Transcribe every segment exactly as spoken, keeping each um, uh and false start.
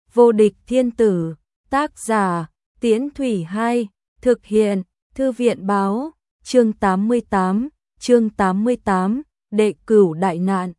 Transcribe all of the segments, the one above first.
Vô địch thiên tử, tác giả, Tiễn Thủy hai, thực hiện, Thư viện báo, chương tám mươi tám, chương tám mươi tám, đệ cửu đại nạn.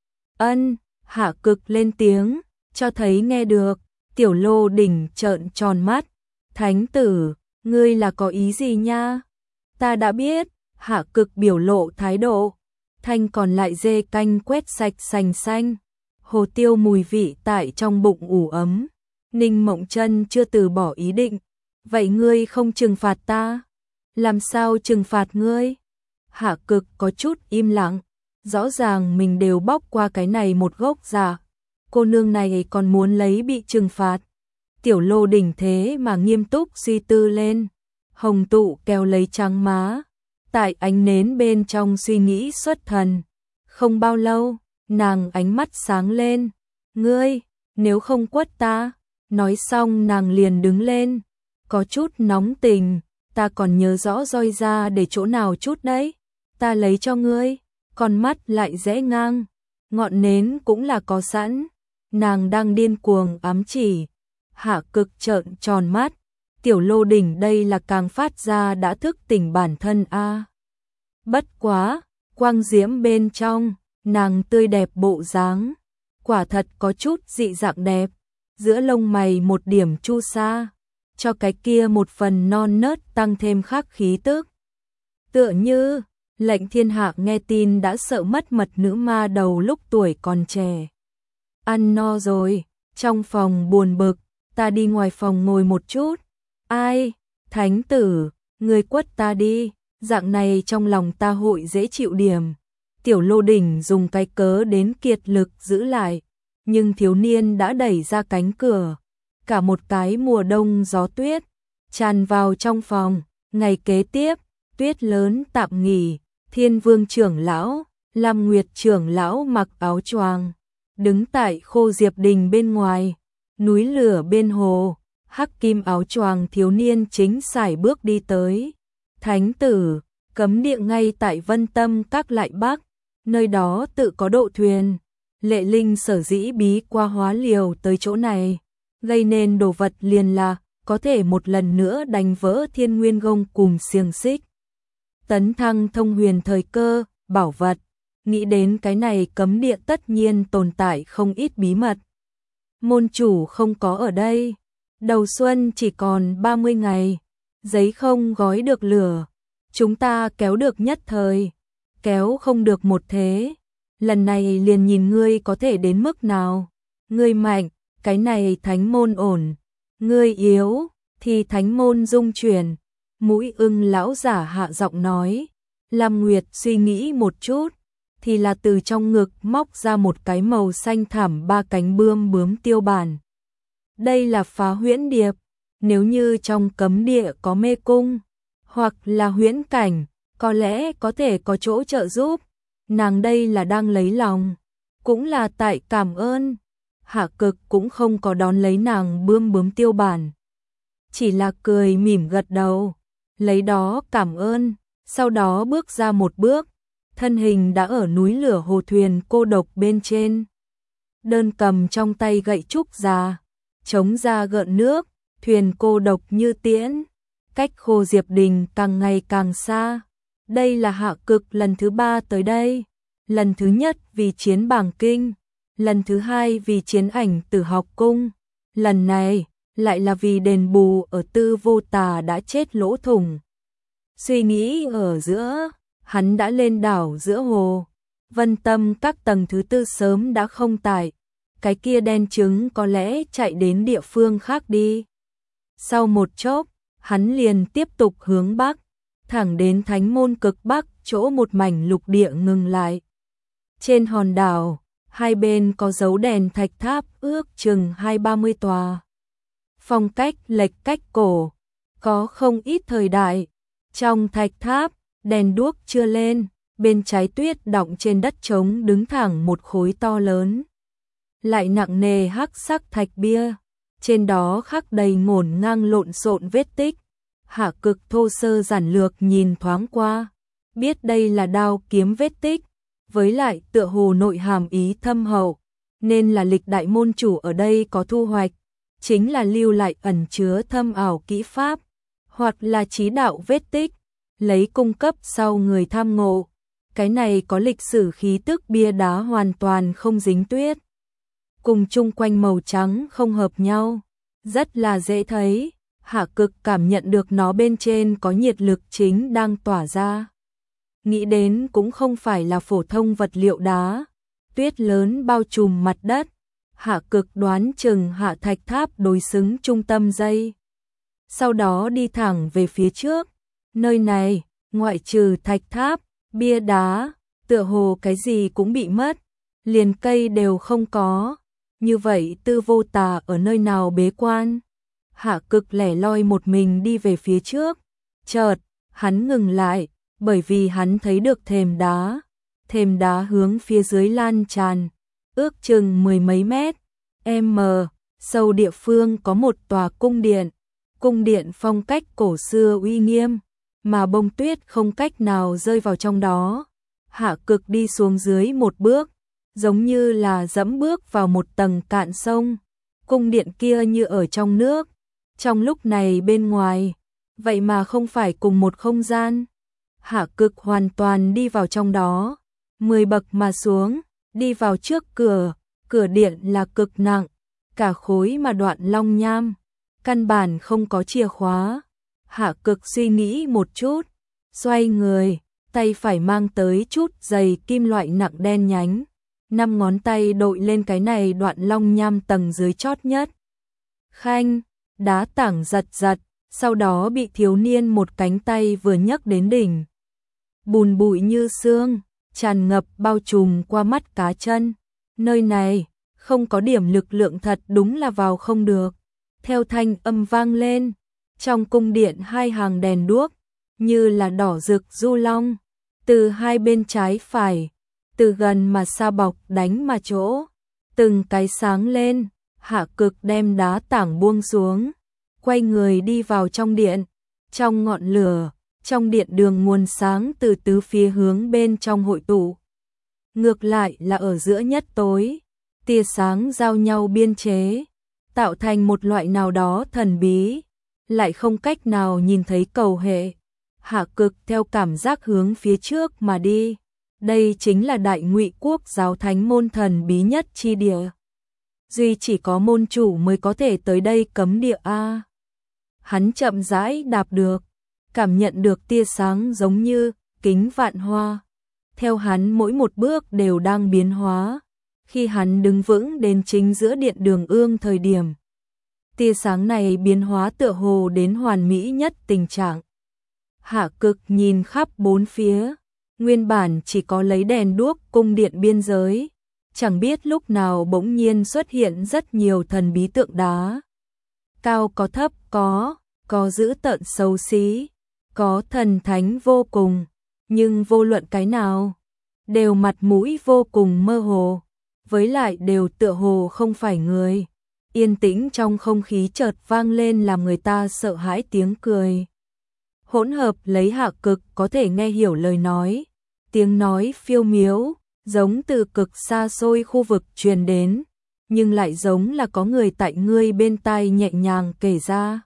Ân, Hạ Cực lên tiếng, cho thấy nghe được, Tiểu Lô Đỉnh trợn tròn mắt, Thánh tử, ngươi là có ý gì nha? Ta đã biết, Hạ Cực biểu lộ thái độ, thanh còn lại dê canh quét sạch sành xanh, hồ tiêu mùi vị tại trong bụng ủ ấm. Ninh Mộng Chân chưa từ bỏ ý định, vậy ngươi không trừng phạt ta? Làm sao trừng phạt ngươi? Hạ Cực có chút im lặng, rõ ràng mình đều bóc qua cái này một gốc giả, cô nương này còn muốn lấy bị trừng phạt. Tiểu Lô Đỉnh thế mà nghiêm túc suy tư lên, hồng tụ kéo lấy trắng má, tại ánh nến bên trong suy nghĩ xuất thần. Không bao lâu, nàng ánh mắt sáng lên, ngươi, nếu không quất ta. Nói xong nàng liền đứng lên, có chút nóng tình, ta còn nhớ rõ roi ra để chỗ nào chút đấy, ta lấy cho ngươi, con mắt lại rẽ ngang, ngọn nến cũng là có sẵn, nàng đang điên cuồng ám chỉ. Hạ Cực trợn tròn mắt, Tiểu Lô Đỉnh đây là càng phát ra đã thức tỉnh bản thân a. À. Bất quá, quang diễm bên trong, nàng tươi đẹp bộ dáng, quả thật có chút dị dạng đẹp. Giữa lông mày một điểm chu sa, cho cái kia một phần non nớt tăng thêm khắc khí tức. Tựa như, Lệnh Thiên Hạ nghe tin đã sợ mất mật nữ ma đầu lúc tuổi còn trẻ. Ăn no rồi, trong phòng buồn bực, ta đi ngoài phòng ngồi một chút. Ai, thánh tử, ngươi quất ta đi, dạng này trong lòng ta hội dễ chịu điểm. Tiểu Lô Đỉnh dùng cái cớ đến kiệt lực giữ lại. Nhưng thiếu niên đã đẩy ra cánh cửa, cả một cái mùa đông gió tuyết, tràn vào trong phòng. Ngày kế tiếp, tuyết lớn tạm nghỉ, Thiên Vương trưởng lão, Lam Nguyệt trưởng lão mặc áo choàng, đứng tại Khô Diệp Đình bên ngoài, núi lửa bên hồ, hắc kim áo choàng thiếu niên chính sải bước đi tới. Thánh tử, cấm địa ngay tại Vân Tâm Các lại Bắc, nơi đó tự có độ thuyền. Lệ Linh sở dĩ bí qua hóa liều tới chỗ này, gây nên đồ vật liền là có thể một lần nữa đánh vỡ Thiên Nguyên Gông cùng xiềng xích. Tấn thăng thông huyền thời cơ, bảo vật, nghĩ đến cái này cấm địa tất nhiên tồn tại không ít bí mật. Môn chủ không có ở đây, đầu xuân chỉ còn ba mươi ngày, giấy không gói được lửa, chúng ta kéo được nhất thời, kéo không được một thế. Lần này liền nhìn ngươi có thể đến mức nào. Ngươi mạnh, cái này thánh môn ổn. Ngươi yếu, thì thánh môn dung chuyển. Mũi ưng lão giả hạ giọng nói. Lam Nguyệt suy nghĩ một chút, thì là từ trong ngực móc ra một cái màu xanh thảm ba cánh bươm bướm tiêu bản. Đây là phá huyễn điệp. Nếu như trong cấm địa có mê cung, hoặc là huyễn cảnh, có lẽ có thể có chỗ trợ giúp. Nàng đây là đang lấy lòng, cũng là tại cảm ơn. Hạ Cực cũng không có đón lấy nàng bươm bướm tiêu bản, chỉ là cười mỉm gật đầu, lấy đó cảm ơn, sau đó bước ra một bước, thân hình đã ở núi lửa hồ thuyền cô độc bên trên. Đơn cầm trong tay gậy trúc già, chống ra gợn nước, thuyền cô độc như tiễn, cách Khô Diệp Đình càng ngày càng xa. Đây là Hạ Cực lần thứ ba tới đây, lần thứ nhất vì chiến bảng kinh, lần thứ hai vì chiến ảnh Tử Học cung, lần này lại là vì đền bù ở Tư Vô Tà đã chết lỗ thủng. Suy nghĩ ở giữa, hắn đã lên đảo giữa hồ, Vân Tâm Các tầng thứ tư sớm đã không tại, cái kia đen trứng có lẽ chạy đến địa phương khác đi. Sau một chốc, hắn liền tiếp tục hướng bắc, thẳng đến thánh môn cực bắc chỗ một mảnh lục địa ngừng lại. Trên hòn đảo, hai bên có dấu đèn thạch tháp ước chừng hai ba mươi tòa. Phong cách lệch cách cổ, có không ít thời đại. Trong thạch tháp, đèn đuốc chưa lên, bên trái tuyết đọng trên đất trống đứng thẳng một khối to lớn. Lại nặng nề hắc sắc thạch bia, trên đó khắc đầy ngổn ngang lộn xộn vết tích. Hạ Cực thô sơ giản lược nhìn thoáng qua, biết đây là đao kiếm vết tích, với lại tựa hồ nội hàm ý thâm hậu, nên là lịch đại môn chủ ở đây có thu hoạch, chính là lưu lại ẩn chứa thâm ảo kỹ pháp, hoặc là chí đạo vết tích, lấy cung cấp sau người tham ngộ. Cái này có lịch sử khí tức bia đá hoàn toàn không dính tuyết, cùng chung quanh màu trắng không hợp nhau, rất là dễ thấy. Hạ Cực cảm nhận được nó bên trên có nhiệt lực chính đang tỏa ra. Nghĩ đến cũng không phải là phổ thông vật liệu đá, tuyết lớn bao trùm mặt đất. Hạ Cực đoán chừng Hạ Thạch Tháp đối xứng trung tâm dây, sau đó đi thẳng về phía trước. Nơi này, ngoại trừ thạch tháp, bia đá, tựa hồ cái gì cũng bị mất, liền cây đều không có. Như vậy Tư Vô Tà ở nơi nào bế quan? Hạ Cực lẻ loi một mình đi về phía trước. Chợt, hắn ngừng lại, bởi vì hắn thấy được thềm đá. Thềm đá hướng phía dưới lan tràn, ước chừng mười mấy mét. M, sâu địa phương có một tòa cung điện. Cung điện phong cách cổ xưa uy nghiêm, mà bông tuyết không cách nào rơi vào trong đó. Hạ Cực đi xuống dưới một bước, giống như là dẫm bước vào một tầng cạn sông. Cung điện kia như ở trong nước, trong lúc này bên ngoài, vậy mà không phải cùng một không gian. Hạ Cực hoàn toàn đi vào trong đó, mười bậc mà xuống, đi vào trước cửa. Cửa điện là cực nặng, cả khối mà đoạn long nham, căn bản không có chìa khóa. Hạ Cực suy nghĩ một chút, xoay người, tay phải mang tới chút giày kim loại nặng đen nhánh, năm ngón tay đội lên cái này đoạn long nham tầng dưới chót nhất. Khanh, đá tảng giật giật, sau đó bị thiếu niên một cánh tay vừa nhấc đến đỉnh. Bùn bụi như sương, tràn ngập bao trùm qua mắt cá chân. Nơi này, không có điểm lực lượng thật đúng là vào không được. Theo thanh âm vang lên, trong cung điện hai hàng đèn đuốc, như là đỏ rực du long, từ hai bên trái phải, từ gần mà xa bọc đánh mà chỗ, từng cái sáng lên. Hạ Cực đem đá tảng buông xuống, quay người đi vào trong điện. Trong ngọn lửa, trong điện đường nguồn sáng từ tứ phía hướng bên trong hội tụ. Ngược lại là ở giữa nhất tối, tia sáng giao nhau biên chế, tạo thành một loại nào đó thần bí, lại không cách nào nhìn thấy cầu hệ. Hạ Cực theo cảm giác hướng phía trước mà đi. Đây chính là Đại Ngụy Quốc giáo thánh môn thần bí nhất chi địa. Duy chỉ có môn chủ mới có thể tới đây cấm địa a. Hắn chậm rãi đạp được, cảm nhận được tia sáng giống như kính vạn hoa. Theo hắn mỗi một bước đều đang biến hóa. Khi hắn đứng vững đến chính giữa điện đường ương thời điểm, tia sáng này biến hóa tựa hồ đến hoàn mỹ nhất tình trạng. Hạ Cực nhìn khắp bốn phía, nguyên bản chỉ có lấy đèn đuốc cung điện biên giới, chẳng biết lúc nào bỗng nhiên xuất hiện rất nhiều thần bí tượng đá. Cao có thấp có, có dữ tợn xấu xí, có thần thánh vô cùng, nhưng vô luận cái nào, đều mặt mũi vô cùng mơ hồ, với lại đều tựa hồ không phải người. Yên tĩnh trong không khí chợt vang lên làm người ta sợ hãi tiếng cười. Hỗn hợp lấy Hạ Cực có thể nghe hiểu lời nói, tiếng nói phiêu miếu, giống từ cực xa xôi khu vực truyền đến, nhưng lại giống là có người tại ngươi bên tai nhẹ nhàng kể ra.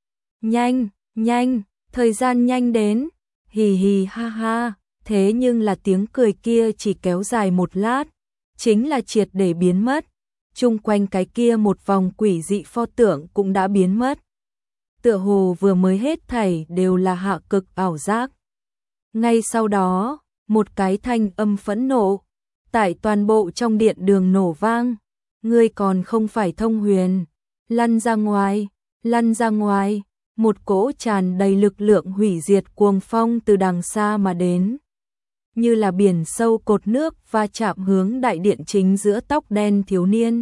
Nhanh, nhanh, thời gian nhanh đến, hì hì ha ha, thế nhưng là tiếng cười kia chỉ kéo dài một lát, chính là triệt để biến mất. Chung quanh cái kia một vòng quỷ dị pho tượng cũng đã biến mất. Tựa hồ vừa mới hết thảy đều là Hạ Cực ảo giác. Ngay sau đó, một cái thanh âm phẫn nộ tại toàn bộ trong điện đường nổ vang. Ngươi còn không phải thông huyền, lăn ra ngoài, lăn ra ngoài. Một cỗ tràn đầy lực lượng hủy diệt cuồng phong từ đằng xa mà đến, như là biển sâu cột nước va chạm hướng đại điện chính giữa tóc đen thiếu niên.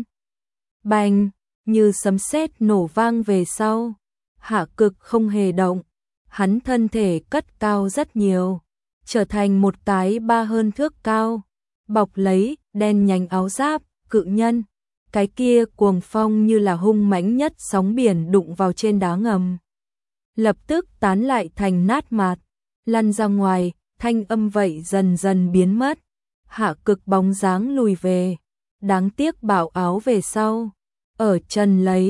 Bành, như sấm sét nổ vang về sau. Hạ Cực không hề động, hắn thân thể cất cao rất nhiều, trở thành một cái ba hơn thước cao, bọc lấy đen nhánh áo giáp cự nhân. Cái kia cuồng phong như là hung mãnh nhất sóng biển đụng vào trên đá ngầm, lập tức tán lại thành nát mạt, lăn ra ngoài. Thanh âm vậy dần dần biến mất. Hạ Cực bóng dáng lùi về, đáng tiếc bảo áo về sau, ở chân lấy,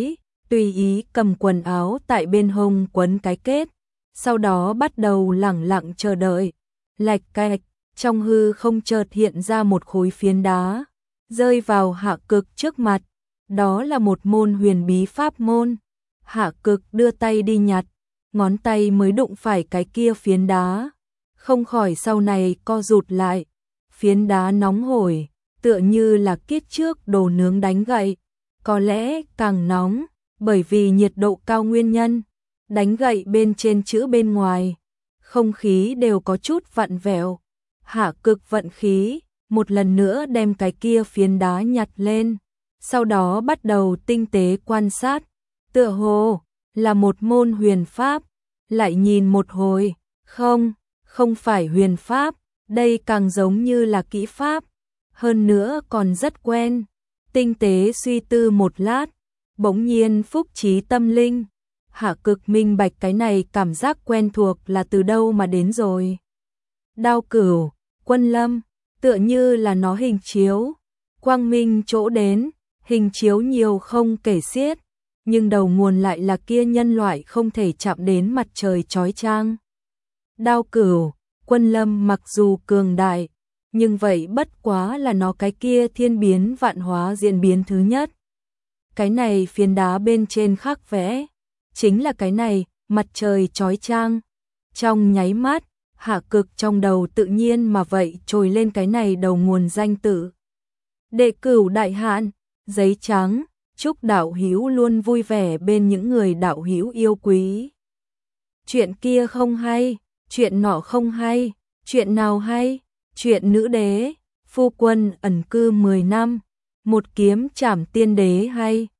tùy ý cầm quần áo tại bên hông quấn cái kết, sau đó bắt đầu lẳng lặng chờ đợi. Lạch cạch, trong hư không chợt hiện ra một khối phiến đá, rơi vào Hạ Cực trước mặt. Đó là một môn huyền bí pháp môn. Hạ Cực đưa tay đi nhặt, ngón tay mới đụng phải cái kia phiến đá, không khỏi sau này co rụt lại. Phiến đá nóng hổi, tựa như là kiếp trước đồ nướng đánh gậy, có lẽ càng nóng, bởi vì nhiệt độ cao nguyên nhân. Đánh gậy bên trên chữ bên ngoài, không khí đều có chút vặn vẹo. Hạ Cực vận khí, một lần nữa đem cái kia phiến đá nhặt lên, sau đó bắt đầu tinh tế quan sát, tựa hồ là một môn huyền pháp. Lại nhìn một hồi, không, không phải huyền pháp, đây càng giống như là kỹ pháp, hơn nữa còn rất quen. Tinh tế suy tư một lát, bỗng nhiên phúc trí tâm linh. Hạ Cực minh bạch cái này cảm giác quen thuộc là từ đâu mà đến rồi. Đao Cửu, Quân Lâm, tựa như là nó hình chiếu, quang minh chỗ đến, hình chiếu nhiều không kể xiết, nhưng đầu nguồn lại là kia nhân loại không thể chạm đến mặt trời chói chang. Đao Cửu, Quân Lâm mặc dù cường đại, nhưng vậy bất quá là nó cái kia thiên biến vạn hóa diễn biến thứ nhất. Cái này phiến đá bên trên khắc vẽ, chính là cái này, mặt trời chói chang. Trong nháy mắt, Hạ Cực trong đầu tự nhiên mà vậy trồi lên cái này đầu nguồn danh tự. Đệ Cửu Đại Hạn, giấy trắng, chúc đạo hữu luôn vui vẻ bên những người đạo hữu yêu quý. Chuyện kia không hay, chuyện nọ không hay, chuyện nào hay? Chuyện nữ đế, phu quân ẩn cư mười năm, một kiếm trảm tiên đế hay.